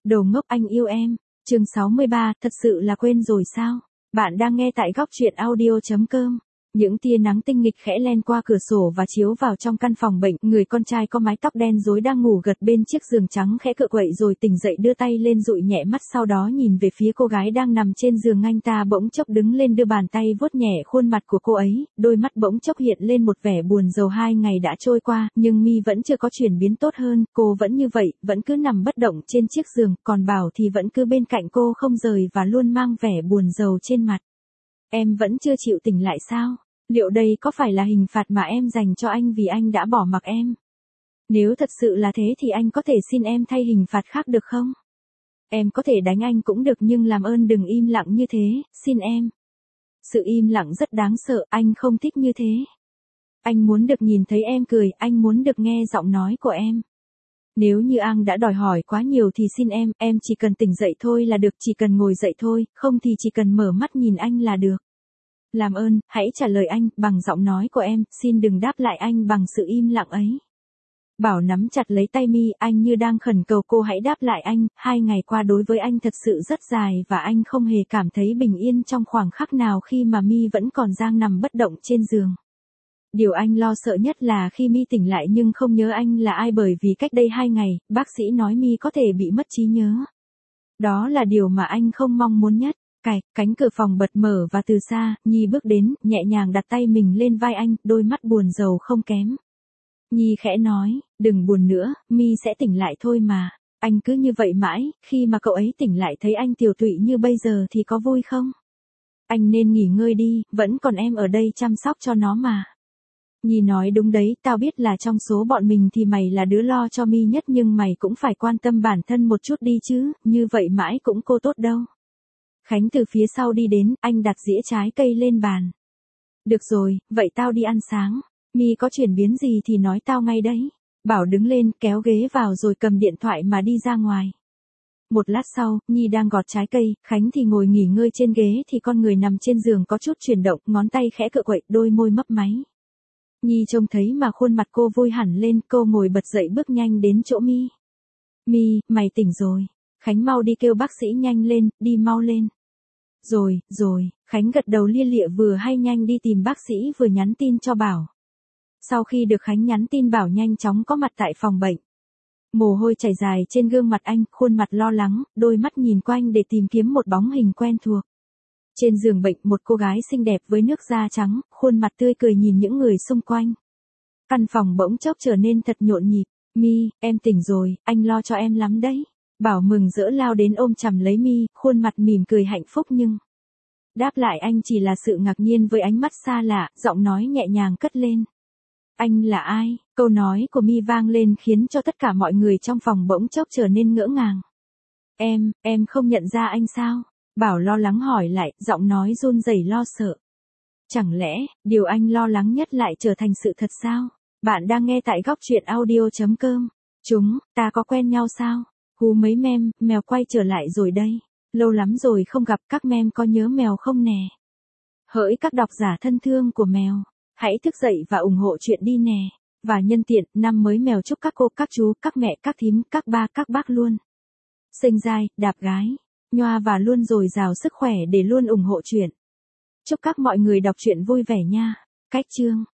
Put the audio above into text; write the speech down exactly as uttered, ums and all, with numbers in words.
Đồ ngốc anh yêu em. Chương sáu mươi ba, thật sự là quên rồi sao? Bạn đang nghe tại góc truyện audio chấm com. Những tia nắng tinh nghịch khẽ len qua cửa sổ và chiếu vào trong căn phòng bệnh, người con trai có mái tóc đen rối đang ngủ gật bên chiếc giường trắng khẽ cựa quậy rồi tỉnh dậy đưa tay lên dụi nhẹ mắt, sau đó nhìn về phía cô gái đang nằm trên giường. Anh ta bỗng chốc đứng lên đưa bàn tay vuốt nhẹ khuôn mặt của cô ấy, đôi mắt bỗng chốc hiện lên một vẻ buồn rầu. Hai ngày đã trôi qua, nhưng Mi vẫn chưa có chuyển biến tốt hơn, cô vẫn như vậy, vẫn cứ nằm bất động trên chiếc giường, còn Bảo thì vẫn cứ bên cạnh cô không rời và luôn mang vẻ buồn rầu trên mặt. Em vẫn chưa chịu tỉnh lại sao? Liệu đây có phải là hình phạt mà em dành cho anh vì anh đã bỏ mặc em? Nếu thật sự là thế thì anh có thể xin em thay hình phạt khác được không? Em có thể đánh anh cũng được nhưng làm ơn đừng im lặng như thế, xin em. Sự im lặng rất đáng sợ, anh không thích như thế. Anh muốn được nhìn thấy em cười, anh muốn được nghe giọng nói của em. Nếu như anh đã đòi hỏi quá nhiều thì xin em, em chỉ cần tỉnh dậy thôi là được, chỉ cần ngồi dậy thôi, không thì chỉ cần mở mắt nhìn anh là được. Làm ơn, hãy trả lời anh, bằng giọng nói của em, xin đừng đáp lại anh bằng sự im lặng ấy. Bảo nắm chặt lấy tay Mi, anh như đang khẩn cầu cô hãy đáp lại anh. Hai ngày qua đối với anh thật sự rất dài và anh không hề cảm thấy bình yên trong khoảng khắc nào khi mà Mi vẫn còn đang nằm bất động trên giường. Điều anh lo sợ nhất là khi Mi tỉnh lại nhưng không nhớ anh là ai, bởi vì cách đây hai ngày, bác sĩ nói Mi có thể bị mất trí nhớ. Đó là điều mà anh không mong muốn nhất. Cạch, cánh cửa phòng bật mở và từ xa, Nhi bước đến, nhẹ nhàng đặt tay mình lên vai anh, đôi mắt buồn rầu không kém. Nhi khẽ nói, đừng buồn nữa, Mi sẽ tỉnh lại thôi mà. Anh cứ như vậy mãi, khi mà cậu ấy tỉnh lại thấy anh tiều tụy như bây giờ thì có vui không? Anh nên nghỉ ngơi đi, vẫn còn em ở đây chăm sóc cho nó mà. Nhi nói đúng đấy, tao biết là trong số bọn mình thì mày là đứa lo cho Mi nhất nhưng mày cũng phải quan tâm bản thân một chút đi chứ, như vậy mãi cũng cô tốt đâu. Khánh từ phía sau đi đến, anh đặt dĩa trái cây lên bàn. Được rồi, vậy tao đi ăn sáng. Mi có chuyển biến gì thì nói tao ngay đấy. Bảo đứng lên, kéo ghế vào rồi cầm điện thoại mà đi ra ngoài. Một lát sau, Nhi đang gọt trái cây, Khánh thì ngồi nghỉ ngơi trên ghế thì con người nằm trên giường có chút chuyển động, ngón tay khẽ cựa quậy, đôi môi mấp máy. Nhi trông thấy mà khuôn mặt cô vui hẳn lên, cô ngồi bật dậy bước nhanh đến chỗ Mi. Mi, mày tỉnh rồi. Khánh mau đi kêu bác sĩ nhanh lên, đi mau lên. Rồi, rồi, Khánh gật đầu lia lịa vừa hay nhanh đi tìm bác sĩ vừa nhắn tin cho Bảo. Sau khi được Khánh nhắn tin, Bảo nhanh chóng có mặt tại phòng bệnh. Mồ hôi chảy dài trên gương mặt anh, khuôn mặt lo lắng, đôi mắt nhìn quanh để tìm kiếm một bóng hình quen thuộc. Trên giường bệnh, một cô gái xinh đẹp với nước da trắng, khuôn mặt tươi cười nhìn những người xung quanh. Căn phòng bỗng chốc trở nên thật nhộn nhịp. Mi, em tỉnh rồi, anh lo cho em lắm đấy. Bảo mừng rỡ lao đến ôm chầm lấy Mi, khuôn mặt mỉm cười hạnh phúc nhưng đáp lại anh chỉ là sự ngạc nhiên với ánh mắt xa lạ, giọng nói nhẹ nhàng cất lên. Anh là ai? Câu nói của Mi vang lên khiến cho tất cả mọi người trong phòng bỗng chốc trở nên ngỡ ngàng. Em, em không nhận ra anh sao? Bảo lo lắng hỏi lại, giọng nói run rẩy lo sợ. Chẳng lẽ, điều anh lo lắng nhất lại trở thành sự thật sao? Bạn đang nghe tại góc truyện audio chấm com. Chúng, ta có quen nhau sao? Hú mấy mem, mèo quay trở lại rồi đây. Lâu lắm rồi không gặp, các mem có nhớ mèo không nè? Hỡi các độc giả thân thương của mèo, hãy thức dậy và ủng hộ chuyện đi nè. Và nhân tiện, năm mới mèo chúc các cô, các chú, các mẹ, các thím, các ba, các bác luôn sinh dai, đạp gái, nhoa và luôn dồi dào sức khỏe để luôn ủng hộ chuyện. Chúc các mọi người đọc truyện vui vẻ nha. Cách chương